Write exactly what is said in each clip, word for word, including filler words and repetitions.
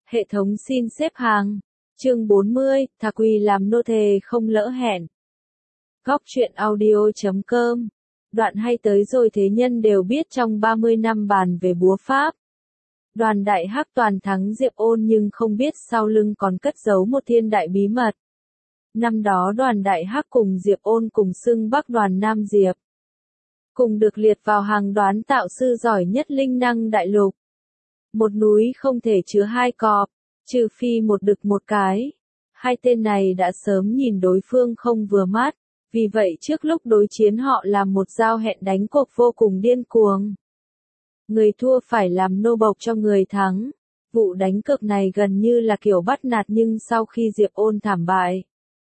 Hệ thống xin xếp hàng. Chương bốn mươi, thà quỳ làm nô thề không lỡ hẹn. Góc truyện audio chấm com. Đoạn hay tới rồi thế nhân đều biết trong ba mươi năm bàn về búa Pháp. Đoàn đại hắc toàn thắng Diệp Ôn nhưng không biết sau lưng còn cất giấu một thiên đại bí mật. Năm đó đoàn đại hắc cùng Diệp Ôn cùng xưng Bắc đoàn Nam Diệp. Cùng được liệt vào hàng đoán tạo sư giỏi nhất linh năng đại lục. Một núi không thể chứa hai cọp, trừ phi một đực một cái. Hai tên này đã sớm nhìn đối phương không vừa mắt, vì vậy trước lúc đối chiến họ làm một giao hẹn đánh cuộc vô cùng điên cuồng. Người thua phải làm nô bộc cho người thắng. Vụ đánh cược này gần như là kiểu bắt nạt nhưng sau khi Diệp Ôn thảm bại,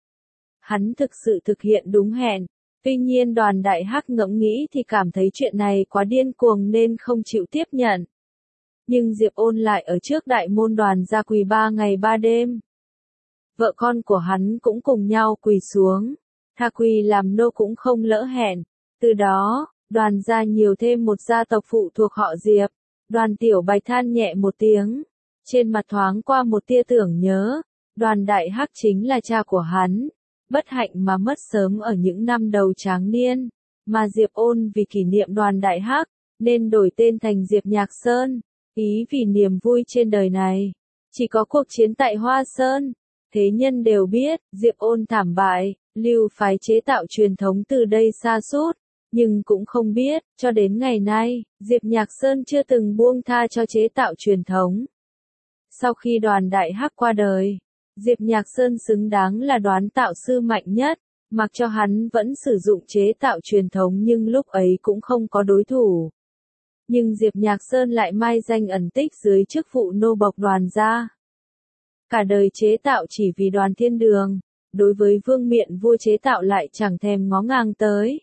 hắn thực sự thực hiện đúng hẹn. Tuy nhiên đoàn đại hắc ngẫm nghĩ thì cảm thấy chuyện này quá điên cuồng nên không chịu tiếp nhận. Nhưng Diệp Ôn lại ở trước đại môn đoàn ra quỳ ba ngày ba đêm. Vợ con của hắn cũng cùng nhau quỳ xuống. Thà quỳ làm nô cũng không lỡ hẹn. Từ đó, đoàn gia nhiều thêm một gia tộc phụ thuộc họ Diệp. Đoàn tiểu bạch than nhẹ một tiếng. Trên mặt thoáng qua một tia tưởng nhớ. Đoàn đại hắc chính là cha của hắn. Bất hạnh mà mất sớm ở những năm đầu tráng niên. Mà Diệp Ôn vì kỷ niệm đoàn đại hắc, nên đổi tên thành Diệp Nhạc Sơn. Ý vì niềm vui trên đời này. Chỉ có cuộc chiến tại Hoa Sơn. Thế nhân đều biết, Diệp Ôn thảm bại, lưu phái chế tạo truyền thống từ đây sa sút. Nhưng cũng không biết, cho đến ngày nay, Diệp Nhạc Sơn chưa từng buông tha cho chế tạo truyền thống. Sau khi đoàn đại hắc qua đời, Diệp Nhạc Sơn xứng đáng là đoán tạo sư mạnh nhất, mặc cho hắn vẫn sử dụng chế tạo truyền thống nhưng lúc ấy cũng không có đối thủ. Nhưng Diệp Nhạc Sơn lại mai danh ẩn tích dưới chức vụ nô bộc đoàn gia. Cả đời chế tạo chỉ vì đoàn thiên đường, đối với vương miện vua chế tạo lại chẳng thèm ngó ngàng tới.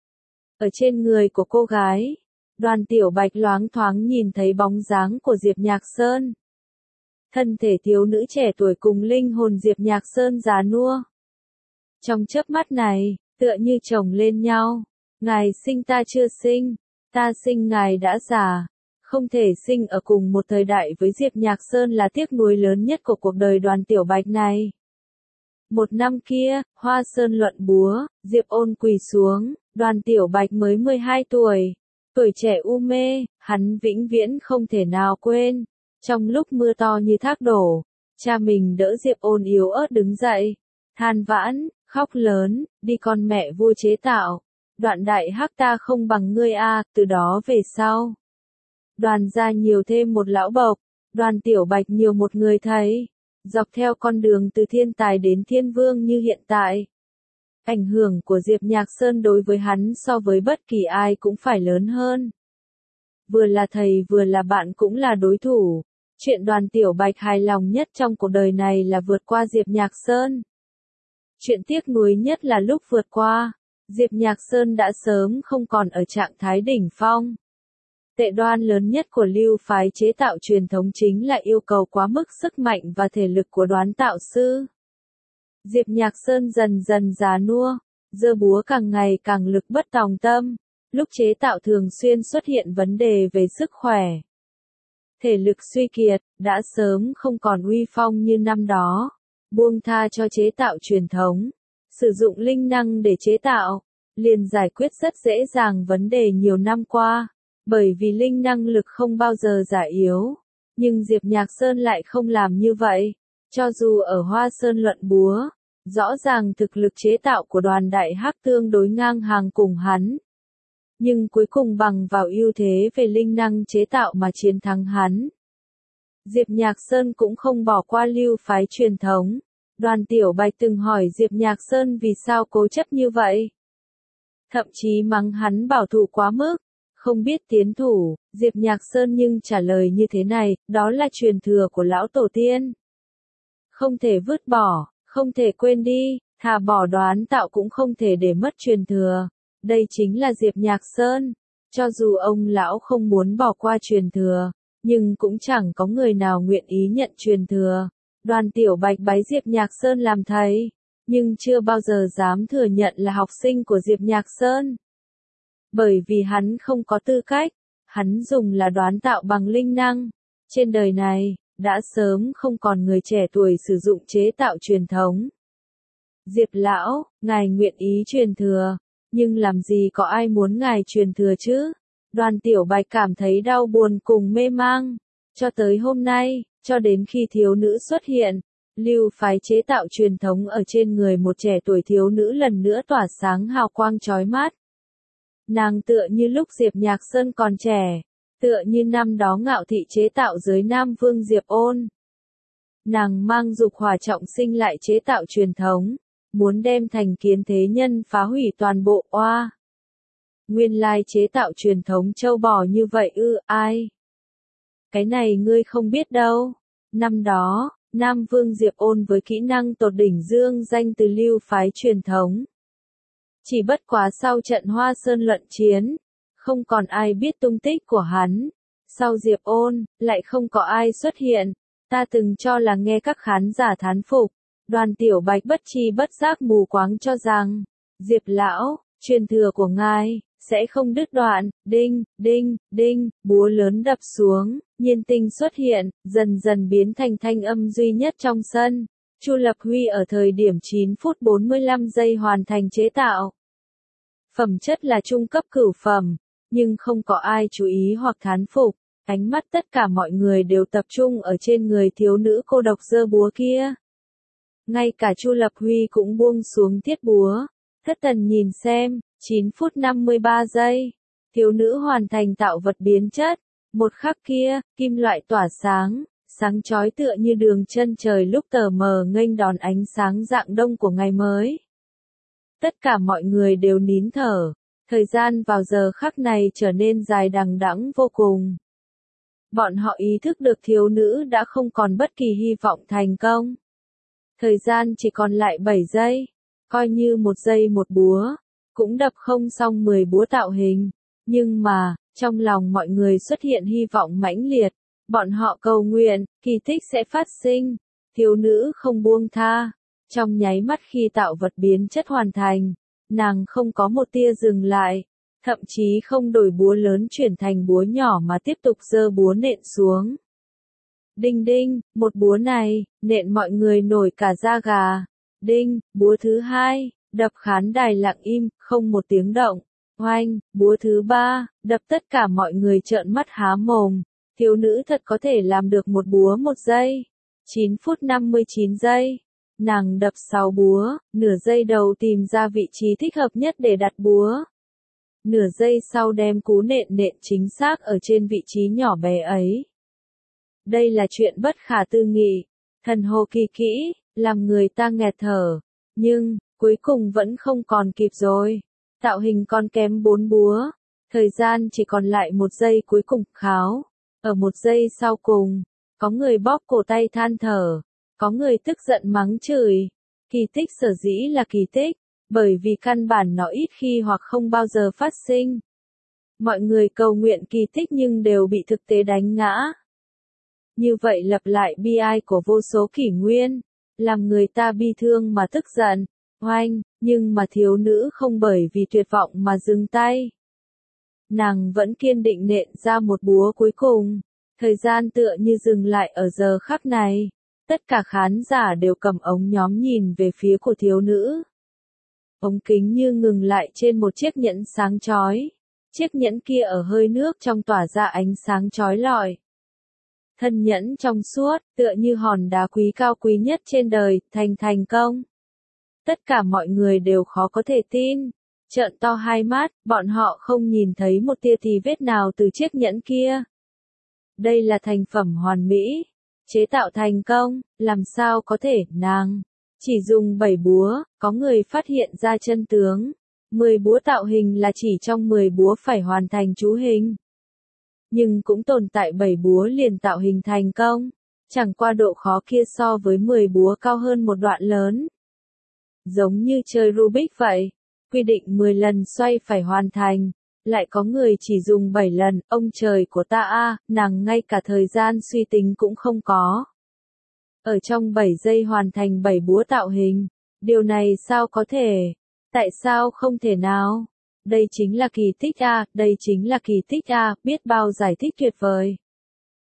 Ở trên người của cô gái, đoàn tiểu bạch loáng thoáng nhìn thấy bóng dáng của Diệp Nhạc Sơn. Thân thể thiếu nữ trẻ tuổi cùng linh hồn Diệp Nhạc Sơn già nua. Trong chớp mắt này, tựa như chồng lên nhau, ngài sinh ta chưa sinh. Ta sinh ngài đã già, không thể sinh ở cùng một thời đại với Diệp Nhạc Sơn là tiếc nuối lớn nhất của cuộc đời đoàn tiểu bạch này. Một năm kia, Hoa Sơn luận búa, Diệp Ôn quỳ xuống, đoàn tiểu bạch mới mười hai tuổi. Tuổi trẻ u mê, hắn vĩnh viễn không thể nào quên. Trong lúc mưa to như thác đổ, cha mình đỡ Diệp Ôn yếu ớt đứng dậy, than vãn, khóc lớn, đi con mẹ vua chế tạo. Đoạn đại hắc ta không bằng ngươi a, từ đó về sau. Đoàn gia nhiều thêm một lão bộc, đoàn tiểu bạch nhiều một người thầy. Dọc theo con đường từ thiên tài đến thiên vương như hiện tại. Ảnh hưởng của Diệp Nhạc Sơn đối với hắn so với bất kỳ ai cũng phải lớn hơn. Vừa là thầy vừa là bạn cũng là đối thủ. Chuyện đoàn tiểu bạch hài lòng nhất trong cuộc đời này là vượt qua Diệp Nhạc Sơn. Chuyện tiếc nuối nhất là lúc vượt qua, Diệp Nhạc Sơn đã sớm không còn ở trạng thái đỉnh phong. Tệ đoan lớn nhất của lưu phái chế tạo truyền thống chính là yêu cầu quá mức sức mạnh và thể lực của đoán tạo sư. Diệp Nhạc Sơn dần dần già nua, giơ búa càng ngày càng lực bất tòng tâm, lúc chế tạo thường xuyên xuất hiện vấn đề về sức khỏe. Thể lực suy kiệt, đã sớm không còn uy phong như năm đó, buông tha cho chế tạo truyền thống. Sử dụng linh năng để chế tạo, liền giải quyết rất dễ dàng vấn đề nhiều năm qua, bởi vì linh năng lực không bao giờ già yếu. Nhưng Diệp Nhạc Sơn lại không làm như vậy. Cho dù ở Hoa Sơn luận búa, rõ ràng thực lực chế tạo của đoàn đại hắc tương đối ngang hàng cùng hắn. Nhưng cuối cùng bằng vào ưu thế về linh năng chế tạo mà chiến thắng hắn. Diệp Nhạc Sơn cũng không bỏ qua lưu phái truyền thống. Đoàn tiểu bạch từng hỏi Diệp Nhạc Sơn vì sao cố chấp như vậy. Thậm chí mắng hắn bảo thủ quá mức, không biết tiến thủ. Diệp Nhạc Sơn nhưng trả lời như thế này, đó là truyền thừa của lão tổ tiên. Không thể vứt bỏ, không thể quên đi, thà bỏ đoán tạo cũng không thể để mất truyền thừa. Đây chính là Diệp Nhạc Sơn. Cho dù ông lão không muốn bỏ qua truyền thừa, nhưng cũng chẳng có người nào nguyện ý nhận truyền thừa. Đoàn tiểu bạch bái Diệp Nhạc Sơn làm thầy, nhưng chưa bao giờ dám thừa nhận là học sinh của Diệp Nhạc Sơn. Bởi vì hắn không có tư cách, hắn dùng là đoán tạo bằng linh năng. Trên đời này, đã sớm không còn người trẻ tuổi sử dụng chế tạo truyền thống. Diệp lão, ngài nguyện ý truyền thừa, nhưng làm gì có ai muốn ngài truyền thừa chứ? Đoàn Tiểu Bạch cảm thấy đau buồn cùng mê mang. Cho tới hôm nay, cho đến khi thiếu nữ xuất hiện, lưu phái chế tạo truyền thống ở trên người một trẻ tuổi thiếu nữ lần nữa tỏa sáng hào quang chói mắt. Nàng tựa như lúc Diệp Nhạc Sơn còn trẻ, tựa như năm đó Ngạo Thị chế tạo giới Nam Vương Diệp Ôn. Nàng mang dục hỏa trọng sinh lại chế tạo truyền thống, muốn đem thành kiến thế nhân phá hủy toàn bộ oa. Nguyên lai chế tạo truyền thống châu bò như vậy ư, ai? Cái này ngươi không biết đâu. Năm đó, Nam Vương Diệp Ôn với kỹ năng tột đỉnh dương danh từ lưu phái truyền thống. Chỉ bất quá sau trận Hoa Sơn luận chiến, không còn ai biết tung tích của hắn. Sau Diệp Ôn, lại không có ai xuất hiện. Ta từng cho là nghe các khán giả thán phục. Đoàn Tiểu Bạch bất chi bất giác mù quáng cho rằng, Diệp lão, truyền thừa của ngài sẽ không đứt đoạn. Đinh, đinh, đinh, búa lớn đập xuống, nhiên tinh xuất hiện, dần dần biến thành thanh âm duy nhất trong sân. Chu Lập Huy ở thời điểm chín phút bốn mươi lăm giây hoàn thành chế tạo. Phẩm chất là trung cấp cửu phẩm, nhưng không có ai chú ý hoặc thán phục. Ánh mắt tất cả mọi người đều tập trung ở trên người thiếu nữ cô độc giơ búa kia. Ngay cả Chu Lập Huy cũng buông xuống thiết búa. Thất Tần nhìn xem, chín phút năm mươi ba giây. Thiếu nữ hoàn thành tạo vật biến chất. Một khắc kia, kim loại tỏa sáng, sáng chói tựa như đường chân trời lúc tờ mờ nghênh đón ánh sáng rạng đông của ngày mới. Tất cả mọi người đều nín thở. Thời gian vào giờ khắc này trở nên dài đằng đẵng vô cùng. Bọn họ ý thức được thiếu nữ đã không còn bất kỳ hy vọng thành công. Thời gian chỉ còn lại bảy giây, coi như một giây một búa, cũng đập không xong mười búa tạo hình. Nhưng mà, trong lòng mọi người xuất hiện hy vọng mãnh liệt, bọn họ cầu nguyện, kỳ tích sẽ phát sinh, thiếu nữ không buông tha. Trong nháy mắt khi tạo vật biến chất hoàn thành, nàng không có một tia dừng lại, thậm chí không đổi búa lớn chuyển thành búa nhỏ mà tiếp tục giơ búa nện xuống. Đinh đinh, một búa này, nện mọi người nổi cả da gà. Đinh, búa thứ hai, đập khán đài lặng im, không một tiếng động. Oanh, búa thứ ba, đập tất cả mọi người trợn mắt há mồm. Thiếu nữ thật có thể làm được một búa một giây. chín phút năm mươi chín giây. Nàng đập sáu búa, nửa giây đầu tìm ra vị trí thích hợp nhất để đặt búa. Nửa giây sau đem cú nện nện chính xác ở trên vị trí nhỏ bé ấy. Đây là chuyện bất khả tư nghị, thần hồ kỳ kỹ, làm người ta nghẹt thở. Nhưng, cuối cùng vẫn không còn kịp rồi. Tạo hình còn kém bốn búa. Thời gian chỉ còn lại một giây cuối cùng, kháo. Ở một giây sau cùng, có người bóp cổ tay than thở. Có người tức giận mắng chửi. Kỳ tích sở dĩ là kỳ tích, bởi vì căn bản nó ít khi hoặc không bao giờ phát sinh. Mọi người cầu nguyện kỳ tích nhưng đều bị thực tế đánh ngã. Như vậy lặp lại bi ai của vô số kỷ nguyên, làm người ta bi thương mà tức giận, oanh, nhưng mà thiếu nữ không bởi vì tuyệt vọng mà dừng tay. Nàng vẫn kiên định nện ra một búa cuối cùng, thời gian tựa như dừng lại ở giờ khắc này. Tất cả khán giả đều cầm ống nhóm nhìn về phía của thiếu nữ. Ống kính như ngừng lại trên một chiếc nhẫn sáng chói. Chiếc nhẫn kia ở hơi nước trong tỏa ra ánh sáng chói lọi. Thân nhẫn trong suốt, tựa như hòn đá quý cao quý nhất trên đời, thành thành công. Tất cả mọi người đều khó có thể tin. Trợn to hai mắt, bọn họ không nhìn thấy một tia tì vết nào từ chiếc nhẫn kia. Đây là thành phẩm hoàn mỹ. Chế tạo thành công, làm sao có thể, nàng chỉ dùng bảy búa, có người phát hiện ra chân tướng. mười búa tạo hình là chỉ trong mười búa phải hoàn thành chú hình. Nhưng cũng tồn tại bảy búa liền tạo hình thành công. Chẳng qua độ khó kia so với mười búa cao hơn một đoạn lớn. Giống như chơi Rubik vậy, quy định mười lần xoay phải hoàn thành. Lại có người chỉ dùng bảy lần, ông trời của ta a, nàng ngay cả thời gian suy tính cũng không có. Ở trong bảy giây hoàn thành bảy búa tạo hình, điều này sao có thể? Tại sao không thể nào? Đây chính là kỳ tích a, đây chính là kỳ tích a, biết bao giải thích tuyệt vời.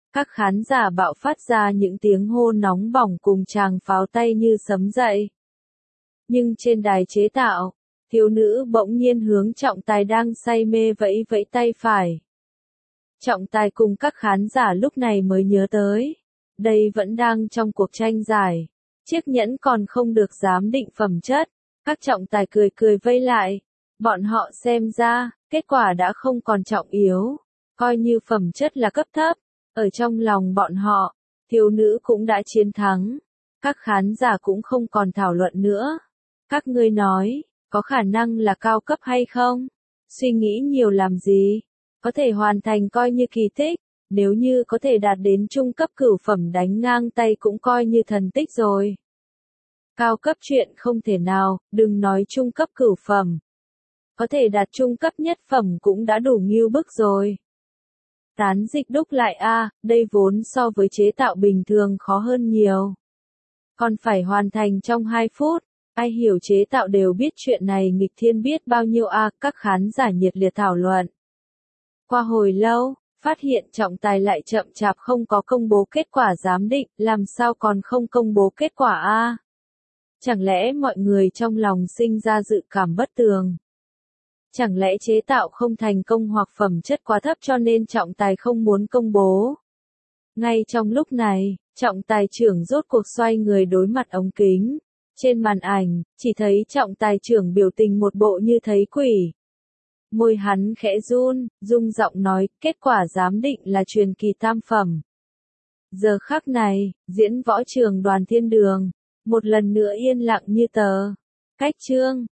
Các khán giả bạo phát ra những tiếng hô nóng bỏng cùng tràng pháo tay như sấm dậy. Nhưng trên đài chế tạo, thiếu nữ bỗng nhiên hướng trọng tài đang say mê vẫy vẫy tay phải. Trọng tài cùng các khán giả lúc này mới nhớ tới. Đây vẫn đang trong cuộc tranh giải. Chiếc nhẫn còn không được giám định phẩm chất. Các trọng tài cười cười vây lại. Bọn họ xem ra, kết quả đã không còn trọng yếu. Coi như phẩm chất là cấp thấp. Ở trong lòng bọn họ, thiếu nữ cũng đã chiến thắng. Các khán giả cũng không còn thảo luận nữa. Các ngươi nói, có khả năng là cao cấp hay không? Suy nghĩ nhiều làm gì? Có thể hoàn thành coi như kỳ tích. Nếu như có thể đạt đến trung cấp cửu phẩm đánh ngang tay cũng coi như thần tích rồi. Cao cấp chuyện không thể nào, đừng nói trung cấp cửu phẩm. Có thể đạt trung cấp nhất phẩm cũng đã đủ ngưu bức rồi. Tán dịch đúc lại a, đây vốn so với chế tạo bình thường khó hơn nhiều. Còn phải hoàn thành trong hai phút. Ai hiểu chế tạo đều biết chuyện này nghịch thiên biết bao nhiêu a, các khán giả nhiệt liệt thảo luận. Qua hồi lâu, phát hiện trọng tài lại chậm chạp không có công bố kết quả giám định, làm sao còn không công bố kết quả a? Chẳng lẽ mọi người trong lòng sinh ra dự cảm bất tường? Chẳng lẽ chế tạo không thành công hoặc phẩm chất quá thấp cho nên trọng tài không muốn công bố? Ngay trong lúc này, trọng tài trưởng rốt cuộc xoay người đối mặt ống kính. Trên màn ảnh, chỉ thấy trọng tài trưởng biểu tình một bộ như thấy quỷ. Môi hắn khẽ run, rung giọng nói, kết quả giám định là truyền kỳ tam phẩm. Giờ khắc này, diễn võ trường Đoàn Thiên Đường, một lần nữa yên lặng như tờ. Cách chương